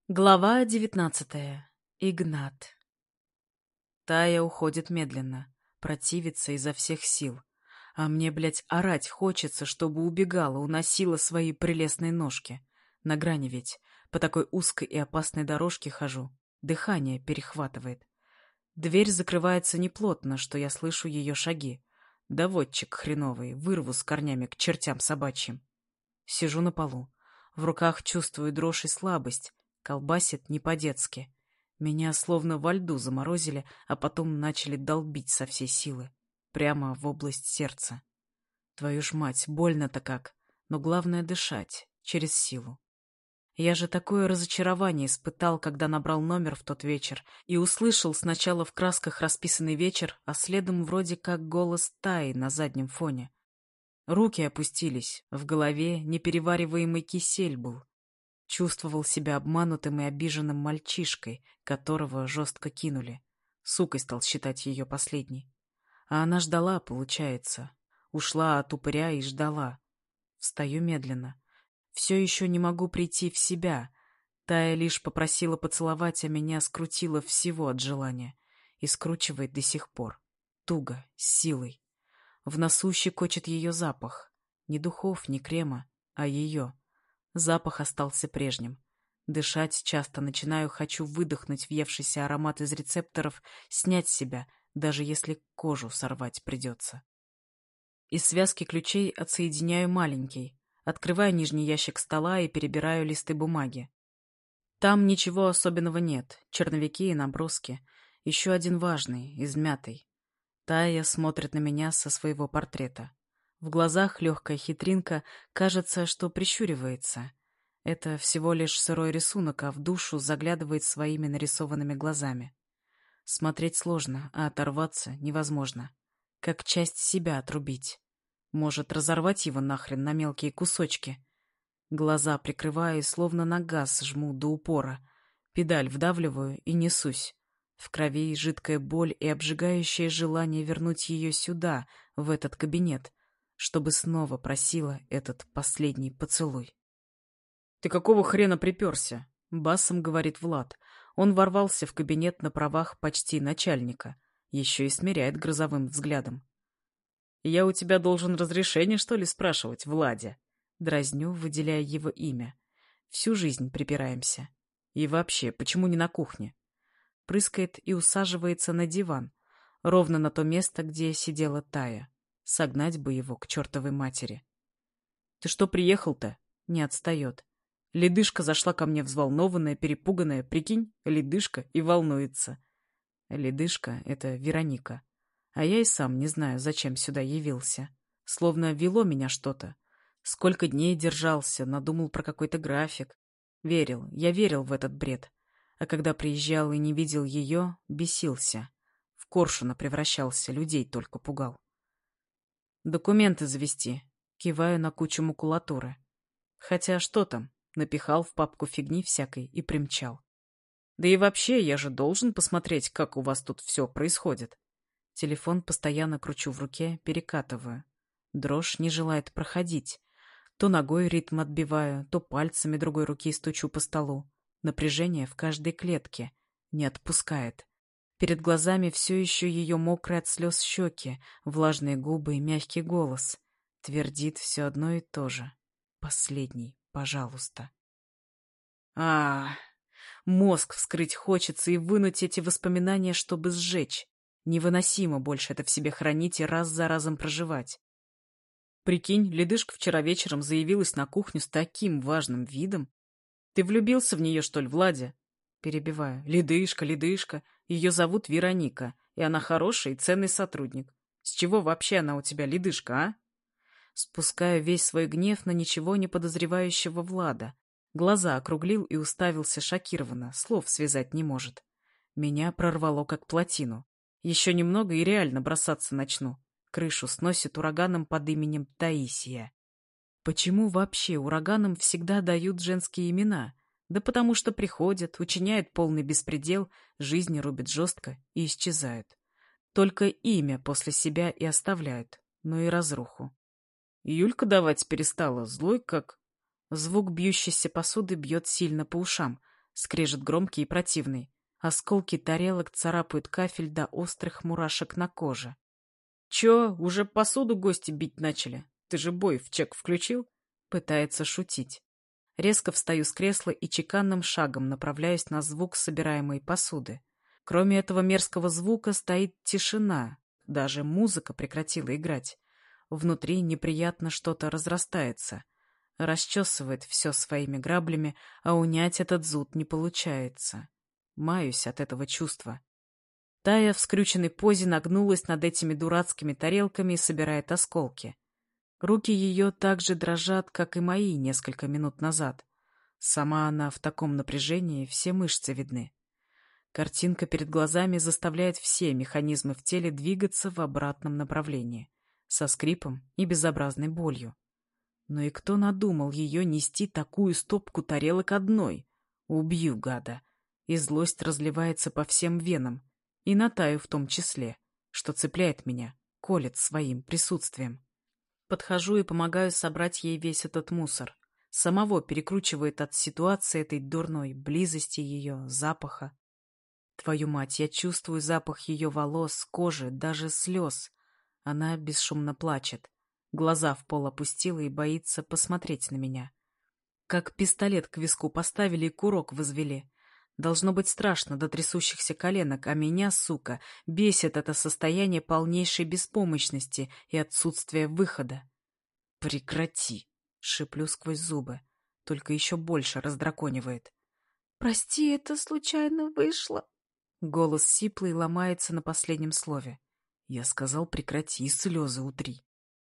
Глава 19. Игнат. Тая уходит медленно, противится изо всех сил. А мне, блядь, орать хочется, чтобы убегала, уносила свои прелестные ножки. На грани ведь, по такой узкой и опасной дорожке хожу. Дыхание перехватывает. Дверь закрывается неплотно, что я слышу ее шаги. Доводчик хреновый, вырву с корнями к чертям собачьим. Сижу на полу. В руках чувствую дрожь и слабость. Колбасит не по-детски. Меня словно во льду заморозили, а потом начали долбить со всей силы. Прямо в область сердца. Твою ж мать, больно-то как. Но главное дышать, через силу. Я же такое разочарование испытал, когда набрал номер в тот вечер и услышал сначала в красках расписанный вечер, а следом вроде как голос Таи на заднем фоне. Руки опустились, в голове неперевариваемый кисель был. Чувствовал себя обманутым и обиженным мальчишкой, которого жестко кинули. Сукой стал считать ее последней. А она ждала, получается. Ушла от упыря и ждала. Встаю медленно. Все еще не могу прийти в себя. Тая лишь попросила поцеловать, а меня скрутила всего от желания. И скручивает до сих пор. Туго, с силой. В носу щекочет ее запах. Ни духов, ни крема, а ее. Запах остался прежним. Дышать часто начинаю, хочу выдохнуть въевшийся аромат из рецепторов, снять с себя, даже если кожу сорвать придется. Из связки ключей отсоединяю маленький, открываю нижний ящик стола и перебираю листы бумаги. Там ничего особенного нет, черновики и наброски. Еще один важный, измятый. Тая смотрит на меня со своего портрета. В глазах легкая хитринка, кажется, что прищуривается. Это всего лишь сырой рисунок, а в душу заглядывает своими нарисованными глазами. Смотреть сложно, а оторваться невозможно. Как часть себя отрубить. Может, разорвать его нахрен на мелкие кусочки. Глаза прикрываю и словно на газ жму до упора. Педаль вдавливаю и несусь. В крови жидкая боль и обжигающее желание вернуть ее сюда, в этот кабинет, чтобы снова просила этот последний поцелуй. «Ты какого хрена приперся?» — басом говорит Влад. Он ворвался в кабинет на правах почти начальника. Еще и смиряет грозовым взглядом. «Я у тебя должен разрешение, что ли, спрашивать, Владя?» Дразню, выделяя его имя. Всю жизнь припираемся. И вообще, почему не на кухне? Прыскает и усаживается на диван, ровно на то место, где сидела Тая. Согнать бы его к чертовой матери. «Ты что приехал-то?» Не отстает. Ледышка зашла ко мне взволнованная, перепуганная. Прикинь, ледышка и волнуется. Ледышка — это Вероника. А я и сам не знаю, зачем сюда явился. Словно вело меня что-то. Сколько дней держался, надумал про какой-то график. Я верил в этот бред. А когда приезжал и не видел ее, бесился. В коршуна превращался, людей только пугал. «Документы завести», киваю на кучу макулатуры. Хотя что там, напихал в папку фигни всякой и примчал. Да и вообще, я же должен посмотреть, как у вас тут все происходит. Телефон постоянно кручу в руке, перекатываю. Дрожь не желает проходить. То ногой ритм отбиваю, то пальцами другой руки стучу по столу. Напряжение в каждой клетке. Не отпускает. Перед глазами все еще ее мокрые от слез щеки, влажные губы и мягкий голос. Твердит все одно и то же. Последний, пожалуйста. Мозг вскрыть хочется и вынуть эти воспоминания, чтобы сжечь. Невыносимо больше это в себе хранить и раз за разом проживать. Прикинь, ледышка вчера вечером заявилась на кухню с таким важным видом. Ты влюбился в нее, что ли, Владя? Перебиваю. Ледышка, ледышка. Ее зовут Вероника, и она хороший и ценный сотрудник. С чего вообще она у тебя ледышка, а? Спускаю весь свой гнев на ничего не подозревающего Влада. Глаза округлил и уставился шокированно, слов связать не может. Меня прорвало как плотину. Еще немного и реально бросаться начну. Крышу сносит ураганом под именем Таисия. Почему вообще ураганам всегда дают женские имена? Да потому что приходят, учиняют полный беспредел, жизни рубят жестко и исчезают. Только имя после себя и оставляют, но и разруху. Юлька давать перестала, злой как... Звук бьющейся посуды бьет сильно по ушам. Скрежет громкий и противный. Осколки тарелок царапают кафель до острых мурашек на коже. «Чё, уже посуду гости бить начали? Ты же бой в чек включил?» Пытается шутить. Резко встаю с кресла и чеканным шагом направляюсь на звук собираемой посуды. Кроме этого мерзкого звука стоит тишина. Даже музыка прекратила играть. Внутри неприятно что-то разрастается. Расчесывает все своими граблями, а унять этот зуд не получается. Маюсь от этого чувства. Тая в скрюченной позе нагнулась над этими дурацкими тарелками и собирает осколки. Руки ее так же дрожат, как и мои несколько минут назад. Сама она в таком напряжении, все мышцы видны. Картинка перед глазами заставляет все механизмы в теле двигаться в обратном направлении, со скрипом и безобразной болью. Но и кто надумал ее нести такую стопку тарелок одной? Убью, гада. И злость разливается по всем венам, и на Таю в том числе, что цепляет меня, колет своим присутствием. Подхожу и помогаю собрать ей весь этот мусор. Самого перекручивает от ситуации этой дурной, близости ее, запаха. Твою мать, я чувствую запах ее волос, кожи, даже слез. Она бесшумно плачет. Глаза в пол опустила и боится посмотреть на меня. Как пистолет к виску поставили и курок возвели. Должно быть страшно до трясущихся коленок, а меня, сука, бесит это состояние полнейшей беспомощности и отсутствия выхода. «Прекрати!» — шиплю сквозь зубы, только еще больше раздраконивает. «Прости, это случайно вышло». Голос сиплый ломается на последнем слове. Я сказал, прекрати, и слезы утри.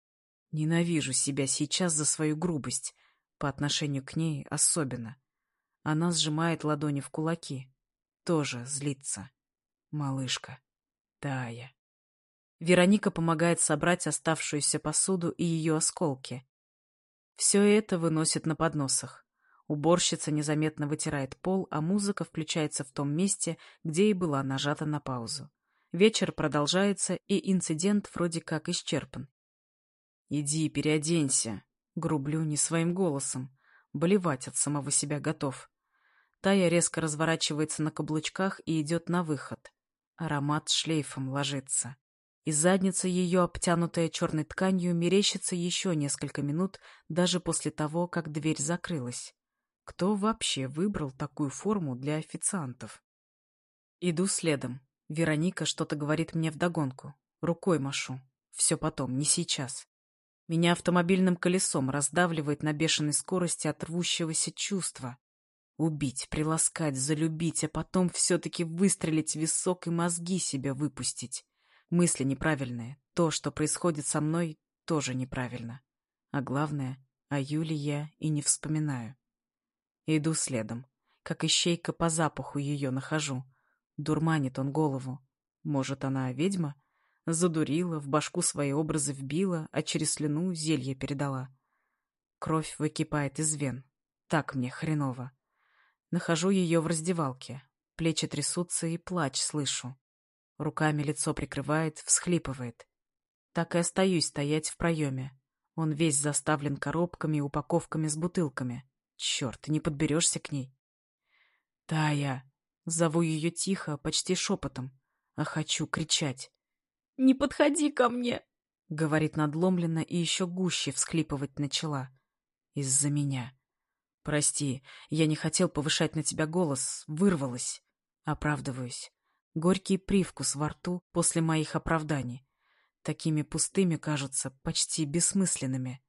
Ненавижу себя сейчас за свою грубость, по отношению к ней особенно. Она сжимает ладони в кулаки. Тоже злится. Малышка. Тая. Вероника помогает собрать оставшуюся посуду и ее осколки. Все это выносит на подносах. Уборщица незаметно вытирает пол, а музыка включается в том месте, где и была нажата на паузу. Вечер продолжается, и инцидент вроде как исчерпан. «Иди, переоденься», — грублю не своим голосом. Болевать от самого себя готов. Тая резко разворачивается на каблучках и идет на выход. Аромат шлейфом ложится. И задница ее, обтянутая черной тканью, мерещится еще несколько минут, даже после того, как дверь закрылась. Кто вообще выбрал такую форму для официантов? Иду следом. Вероника что-то говорит мне вдогонку. Рукой машу. Все потом, не сейчас. Меня автомобильным колесом раздавливает на бешеной скорости от рвущегося чувства. Убить, приласкать, залюбить, а потом все-таки выстрелить в висок и мозги себе выпустить. Мысли неправильные. То, что происходит со мной, тоже неправильно. А главное, о Юле я и не вспоминаю. Иду следом. Как ищейка по запаху ее нахожу. Дурманит он голову. Может, она ведьма? Задурила, в башку свои образы вбила, а через слюну зелье передала. Кровь выкипает из вен. Так мне хреново. Нахожу ее в раздевалке. Плечи трясутся и плач слышу. Руками лицо прикрывает, всхлипывает. Так и остаюсь стоять в проеме. Он весь заставлен коробками и упаковками с бутылками. Черт, не подберешься к ней. «Тая!» Зову ее тихо, почти шепотом, а хочу кричать. «Не подходи ко мне!» — говорит надломленно и еще гуще всхлипывать начала. Из-за меня. Прости, я не хотел повышать на тебя голос, вырвалась. Оправдываюсь. Горький привкус во рту после моих оправданий. Такими пустыми кажутся, почти бессмысленными.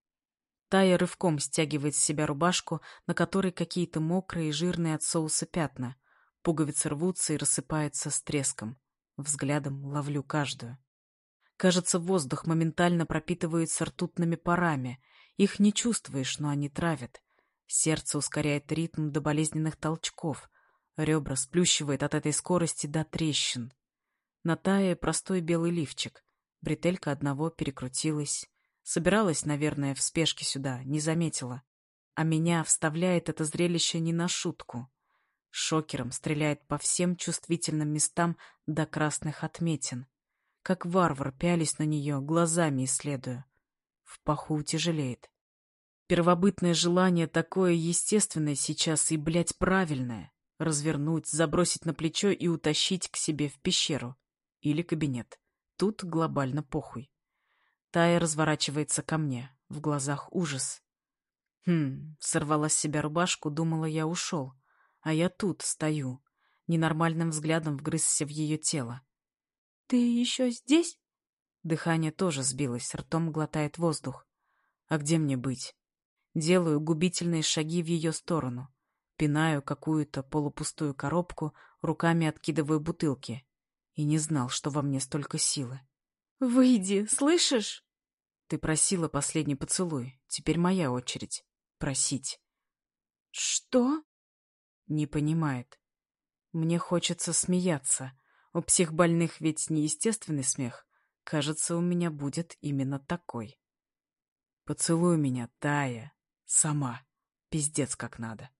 Тая рывком стягивает с себя рубашку, на которой какие-то мокрые и жирные от соуса пятна. Пуговицы рвутся и рассыпаются с треском. Взглядом ловлю каждую. Кажется, воздух моментально пропитывается ртутными парами. Их не чувствуешь, но они травят. Сердце ускоряет ритм до болезненных толчков. Ребра сплющивает от этой скорости до трещин. На Тае простой белый лифчик. Бретелька одного перекрутилась. Собиралась, наверное, в спешке сюда, не заметила. А меня вставляет это зрелище не на шутку. Шокером стреляет по всем чувствительным местам до красных отметин. Как варвар пялись на нее, глазами исследую. В паху утяжелеет. Первобытное желание такое естественное сейчас и, блядь, правильное. Развернуть, забросить на плечо и утащить к себе в пещеру. Или кабинет. Тут глобально похуй. Тая разворачивается ко мне. В глазах ужас. Сорвала с себя рубашку, думала, я ушел. А я тут стою. Ненормальным взглядом вгрызся в ее тело. «Ты еще здесь?» Дыхание тоже сбилось, ртом глотает воздух. А где мне быть? Делаю губительные шаги в ее сторону. Пинаю какую-то полупустую коробку, руками откидываю бутылки. И не знал, что во мне столько силы. «Выйди, слышишь?» Ты просила последний поцелуй. Теперь моя очередь. Просить. «Что?» Не понимает. Мне хочется смеяться. У психбольных ведь неестественный смех. Кажется, у меня будет именно такой. Поцелуй меня, Тая. Сама. Пиздец как надо.